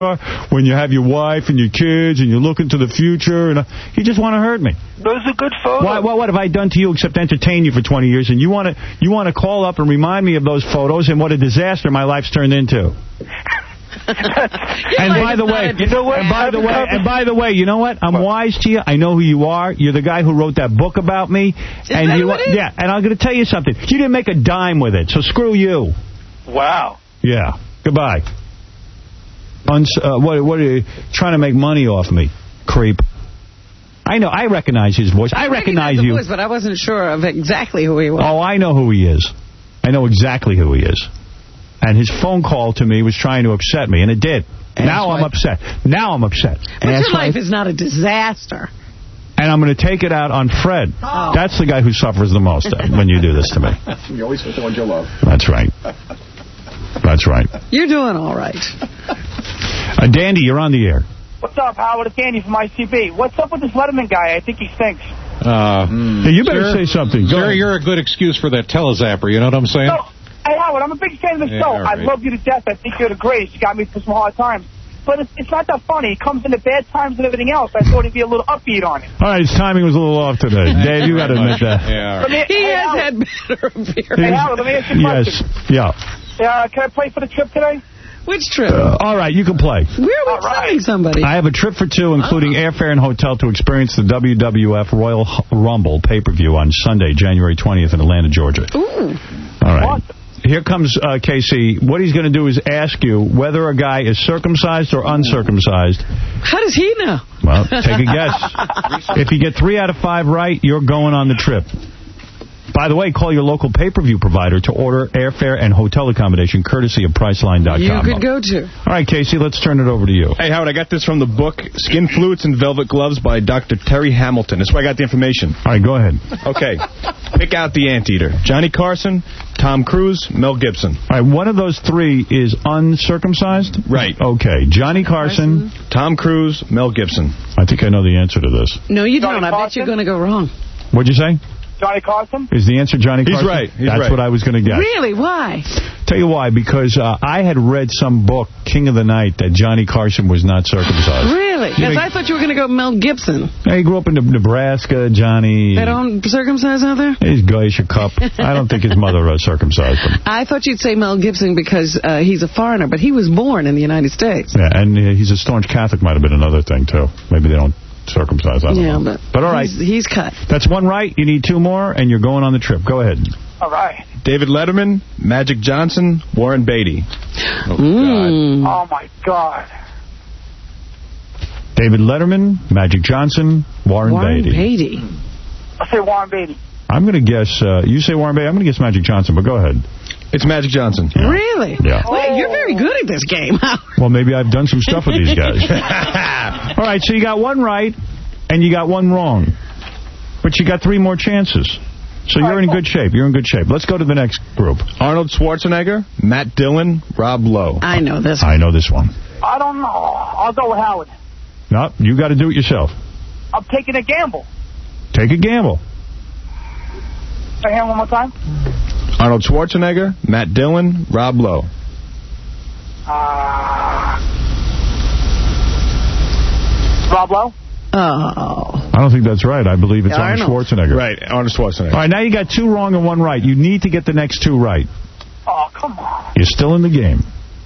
when you have your wife and your kids and you look into the future. And you just want to hurt me. Those are good photos. What have I done to you except entertain you for 20 years? And you want to call up and remind me of those photos and what a disaster my life's turned into. And by the way, you know what? I'm wise to you. I know who you are. You're the guy who wrote that book about me. And I'm going to tell you something. You didn't make a dime with it, so screw you. Wow. Yeah. Goodbye. What are you trying to make money off me, creep? I know. I recognize his voice. I recognize you. Voice, but I wasn't sure of exactly who he was. Oh, I know who he is. I know exactly who he is. And his phone call to me was trying to upset me, and it did. Now I'm upset. But your life is not a disaster. And I'm going to take it out on Fred. Oh. That's the guy who suffers the most when you do this to me. You always hit the one you love. That's right. That's right. You're doing all right. Dandy, you're on the air. What's up, Howard? It's Dandy from ICB. What's up with this Letterman guy? I think he stinks. You better say something. You're a good excuse for that telezapper, you know what I'm saying? No, hey, Howard, I'm a big fan of the show. Right. I love you to death. I think you're the greatest. You got me through some hard times. But it's not that funny. He comes into bad times and everything else. I thought he'd be a little upbeat on it. All right, his timing was a little off today. Dave, you got to admit that. Yeah, right. He has had better appearances. Hey, Howard, let me ask you a question. Yes, can I play for the trip today? Which trip? All right, you can play. Where are we sending somebody? I have a trip for two, including airfare and hotel, to experience the WWF Royal Rumble pay-per-view on Sunday, January 20th in Atlanta, Georgia. Ooh. All right. Here comes Casey. What he's going to do is ask you whether a guy is circumcised or uncircumcised. How does he know? Well, take a guess. If you get 3 out of 5 right, you're going on the trip. By the way, call your local pay-per-view provider to order airfare and hotel accommodation courtesy of Priceline.com. You could go to. All right, Casey, let's turn it over to you. Hey, Howard, I got this from the book Skin Flutes and Velvet Gloves by Dr. Terry Hamilton. That's where I got the information. All right, go ahead. Okay. Pick out the anteater. Johnny Carson, Tom Cruise, Mel Gibson. All right, one of those 3 is uncircumcised? Right. Okay, Johnny Carson, Tom Cruise, Mel Gibson. I think I know the answer to this. No, you don't. I bet you're going to go wrong. What'd you say? Johnny Carson? Is the answer Johnny Carson? He's right. That's what I was going to guess. Really? Why? Tell you why. Because I had read some book, King of the Night, that Johnny Carson was not circumcised. Really? Because I thought you were going to go Mel Gibson. Yeah, he grew up in Nebraska, Johnny. They don't circumcise out there? He's Glacier Cup. I don't think his mother circumcised him. I thought you'd say Mel Gibson because he's a foreigner, but he was born in the United States. Yeah, and he's a staunch Catholic might have been another thing, too. Maybe they don't circumcised. I don't know. But all right. He's cut. That's 1 right. You need 2 more, and you're going on the trip. Go ahead. All right. David Letterman, Magic Johnson, Warren Beatty. Oh, God. Oh, my God. David Letterman, Magic Johnson, Warren Beatty. I'll say Warren Beatty. I'm going to guess, you say Warren Beatty, I'm going to guess Magic Johnson, but go ahead. It's Magic Johnson. Yeah. Really? Yeah. Wait, you're very good at this game. Well, maybe I've done some stuff with these guys. All right, so you got 1 right, and you got 1 wrong. But you got 3 more chances. So you're in good shape. You're in good shape. Let's go to the next group. Arnold Schwarzenegger, Matt Dillon, Rob Lowe. I know this one. I know this one. I don't know. I'll go with Howard. No, you got to do it yourself. I'm taking a gamble. Take a gamble. Say him one more time. Arnold Schwarzenegger, Matt Dillon, Rob Lowe. Rob Lowe? Oh. I don't think that's right. I believe it's Arnold Schwarzenegger. Right, Arnold Schwarzenegger. All right, now you got 2 wrong and 1 right. You need to get the next 2 right. Oh, come on. You're still in the game.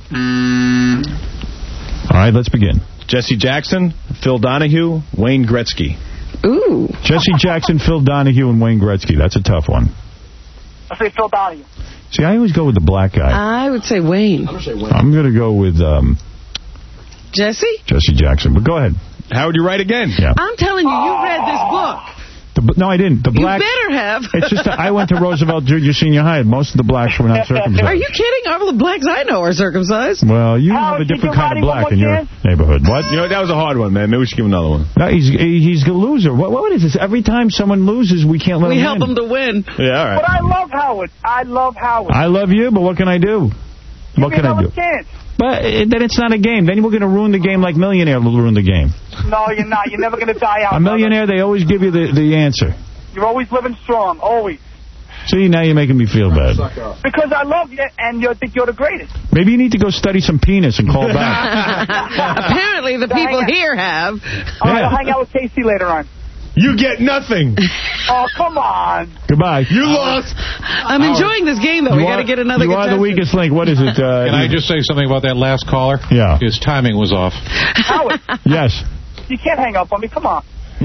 All right, let's begin. Jesse Jackson, Phil Donahue, Wayne Gretzky. Ooh. Jesse Jackson, Phil Donahue, and Wayne Gretzky. That's a tough one. I'll say Phil Donahue. See, I always go with the black guy. I would say Wayne. I'm going to go with Jesse? Jesse Jackson, but go ahead. Howard, you're right again. Yeah. I'm telling you, you read this book. No, I didn't. The black. You better have. It's just that I went to Roosevelt Junior Senior High, and most of the blacks were not circumcised. Are you kidding? All the blacks I know are circumcised. Well, you have a different kind of black in your neighborhood. What? You know, that was a hard one, man. Maybe we should give him another one. No, he's a loser. What is this? Every time someone loses, we can't let him help him to win. Yeah, all right. But I love Howard. I love Howard. I love you, but what can I do? What can I do? Chance. But then it's not a game. Then we're going to ruin the game like Millionaire will ruin the game. No, you're not. You're never going to die out. A Millionaire, they always give you the answer. You're always living strong, always. See, now you're making me feel bad. Because I love you, and you think you're the greatest. Maybe you need to go study some penis and call back. say the people here have. All right, I'll hang out with Casey later on. You get nothing. Oh, come on. Goodbye. You lost. I'm enjoying this game, though. We got to get another You are the weakest link. What is it? Can I just say something about that last caller? Yeah. His timing was off. Howard, Yes. you can't hang up on me. Come on.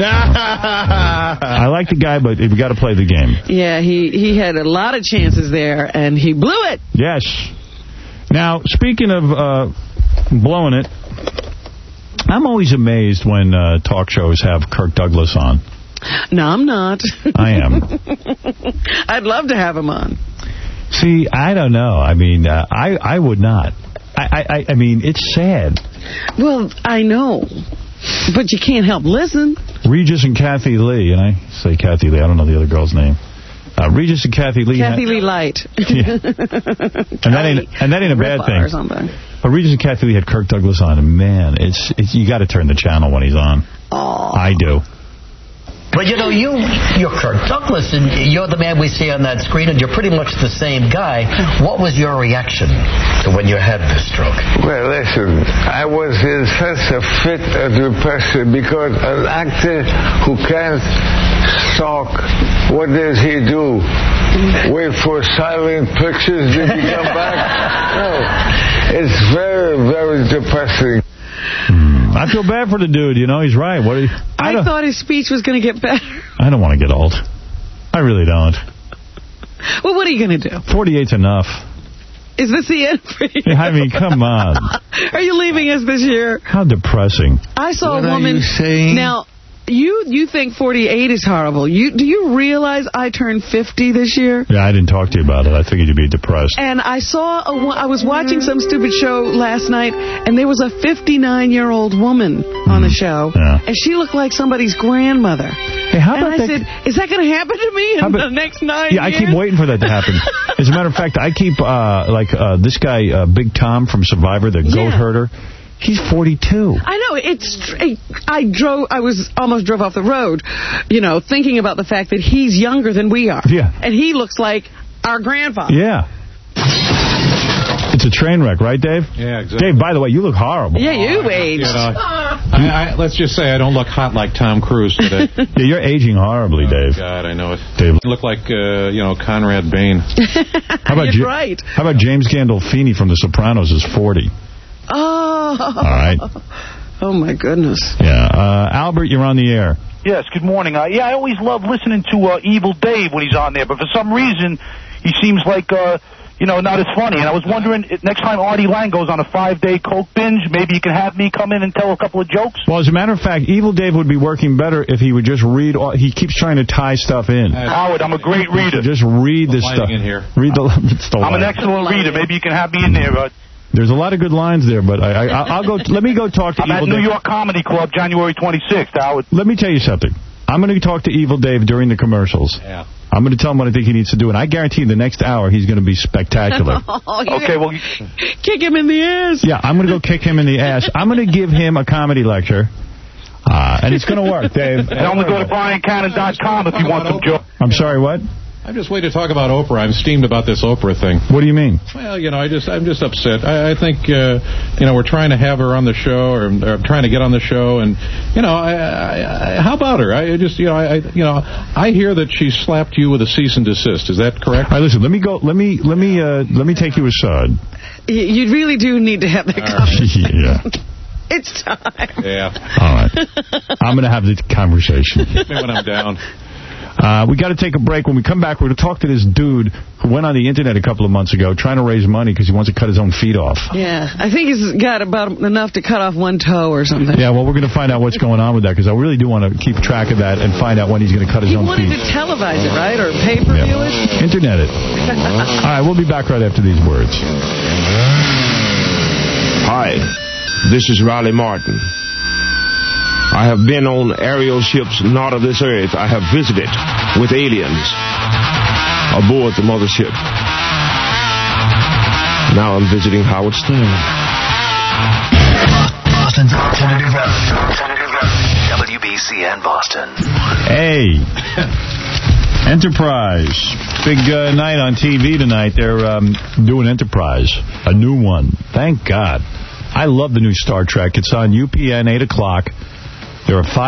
I like the guy, but we got to play the game. Yeah, he had a lot of chances there, and he blew it. Yes. Now, speaking of blowing it, I'm always amazed when talk shows have Kirk Douglas on. No, I'm not. I am. I'd love to have him on. See, I don't know. I mean, I would not. I mean, it's sad. Well, I know. But you can't help listen. Regis and Kathy Lee, and I say Kathy Lee, I don't know the other girl's name. Regis and Kathy Lee. Kathy Lee Light. Yeah. and that ain't a bad thing. Or something. But Regis and Kathy Lee had Kirk Douglas on, and man, it's you got to turn the channel when he's on. Aww. I do. But, you know, you're Kirk Douglas, and you're the man we see on that screen, and you're pretty much the same guy. What was your reaction to when you had this stroke? Well, listen, I was in such a fit of depression because an actor who can't talk, what does he do? Wait for silent pictures to come back? No. It's very, very depressing. I feel bad for the dude, you know, he's right. I thought his speech was going to get better. I don't want to get old. I really don't. Well, what are you going to do? 48's enough. Is this the end for you? I mean, come on. Are you leaving us this year? How depressing. I saw What a woman. are you saying? Now, you think 48 is horrible. Do you realize I turned 50 this year? Yeah, I didn't talk to you about it. I figured you'd be depressed. And I was watching some stupid show last night, and there was a 59-year-old woman on the show, and she looked like somebody's grandmother. Hey, how about I said, is that going to happen to me in the next 9 years? Yeah, I keep waiting for that to happen. As a matter of fact, I keep, this guy, Big Tom from Survivor, the goat herder. He's 42. I know. I almost drove off the road, you know, thinking about the fact that he's younger than we are. Yeah. And he looks like our grandfather. Yeah. It's a train wreck, right, Dave? Yeah, exactly. Dave, by the way, you look horrible. Yeah, you aged. You know, let's just say I don't look hot like Tom Cruise today. Yeah, you're aging horribly, Dave. God, I know it. Dave. You look like, Conrad Bain. How about You're right. How about James Gandolfini from The Sopranos is 40? Oh. All right. Oh, my goodness. Yeah. Albert, you're on the air. Yes, good morning. I always love listening to Evil Dave when he's on there, but for some reason, he seems like, not as funny. And I was wondering, next time Artie Lang goes on a 5-day coke binge, maybe you can have me come in and tell a couple of jokes? Well, as a matter of fact, Evil Dave would be working better if he would just read. He keeps trying to tie stuff in. Howard, I'm a great reader. Just read this stuff. In here. Read I'm an excellent reader. Maybe you can have me in there. There's a lot of good lines there, but I'll go. Let me go talk to Evil Dave. I'm at New York Comedy Club, January 26th, Howard. Let me tell you something. I'm going to talk to Evil Dave during the commercials. Yeah. I'm going to tell him what I think he needs to do, and I guarantee the next hour he's going to be spectacular. Okay, well... Kick him in the ass. Yeah, I'm going to go kick him in the ass. I'm going to give him a comedy lecture, and it's going to work, Dave. And only go to BrianCannon.com if you want some jokes. I'm sorry, what? I'm just waiting to talk about Oprah. I'm steamed about this Oprah thing. What do you mean? Well, I'm just upset. I think, we're trying to have her on the show, or trying to get on the show, and, how about her? I hear that she slapped you with a cease and desist. Is that correct? All right, listen, let me take you aside. You really do need to have that conversation. Yeah. It's time. Yeah. All right. I'm going to have the conversation. When I'm down. We got to take a break. When we come back, we're going to talk to this dude who went on the internet a couple of months ago trying to raise money because he wants to cut his own feet off. Yeah, I think he's got about enough to cut off one toe or something. Yeah, well, we're going to find out what's going on with that because I really do want to keep track of that and find out when he's going to cut his own feet. He wanted to televise it, right, or pay-per-view it? Internet it. All right, we'll be back right after these words. Hi, this is Riley Martin. I have been on aerial ships not of this earth. I have visited with aliens aboard the mothership. Now I'm visiting Howard Stern. Boston's alternative radio. WBCN Boston. Hey. Enterprise. Big night on TV tonight. They're doing Enterprise. A new one. Thank God. I love the new Star Trek. It's on UPN, 8 o'clock. There are 5